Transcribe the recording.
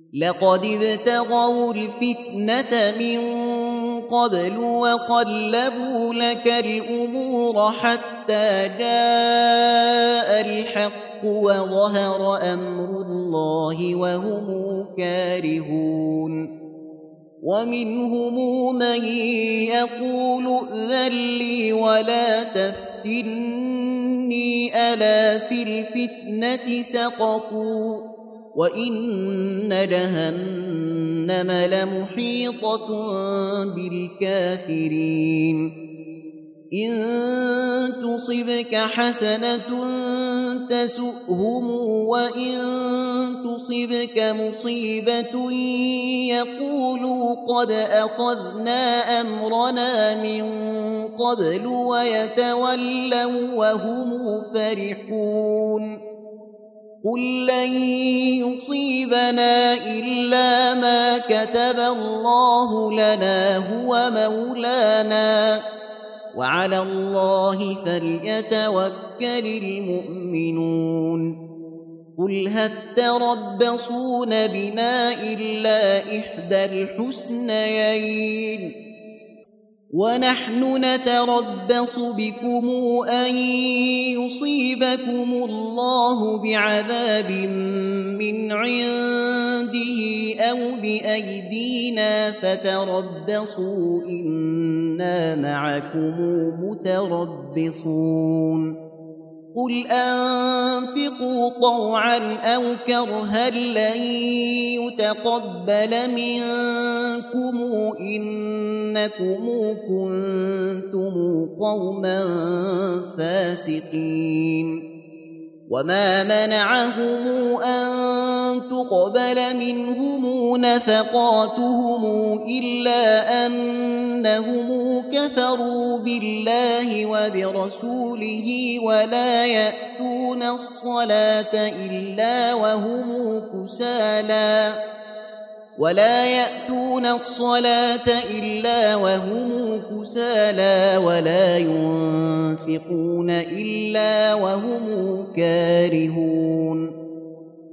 لقد ابتغوا الفتنة من قبل وقلبوا لك الأمور حتى جاء الحق وظهر أمر الله وهم كارهون ومنهم من يقول ائذن لي ولا تفتني ألا في الفتنة سقطوا وإن جهنم لمحيطة بالكافرين إن تصبك حسنة تسؤهم وإن تصبك مصيبة يقولوا قد أخذنا أمرنا من قبل ويتولوا وهم فرحون قل لن يصيبنا إلا ما كتب الله لنا هو مولانا وعلى الله فليتوكل المؤمنون قل هل تربصون بنا إلا إحدى الحسنيين ونحن نتربص بكم أن يصيبكم الله بعذاب من عنده أو بأيدينا فتربصوا إنا معكم متربصون قل أنفقوا طوعا أو كرها لن يتقبل منكم إنكم كنتم قوما فاسقين وما منعهم أن تقبل منهم نفقاتهم إلا أنهم كفروا بالله وبرسوله ولا يأتون الصلاة إلا وهم كسالى ولا ينفقون إلا وهم كارهون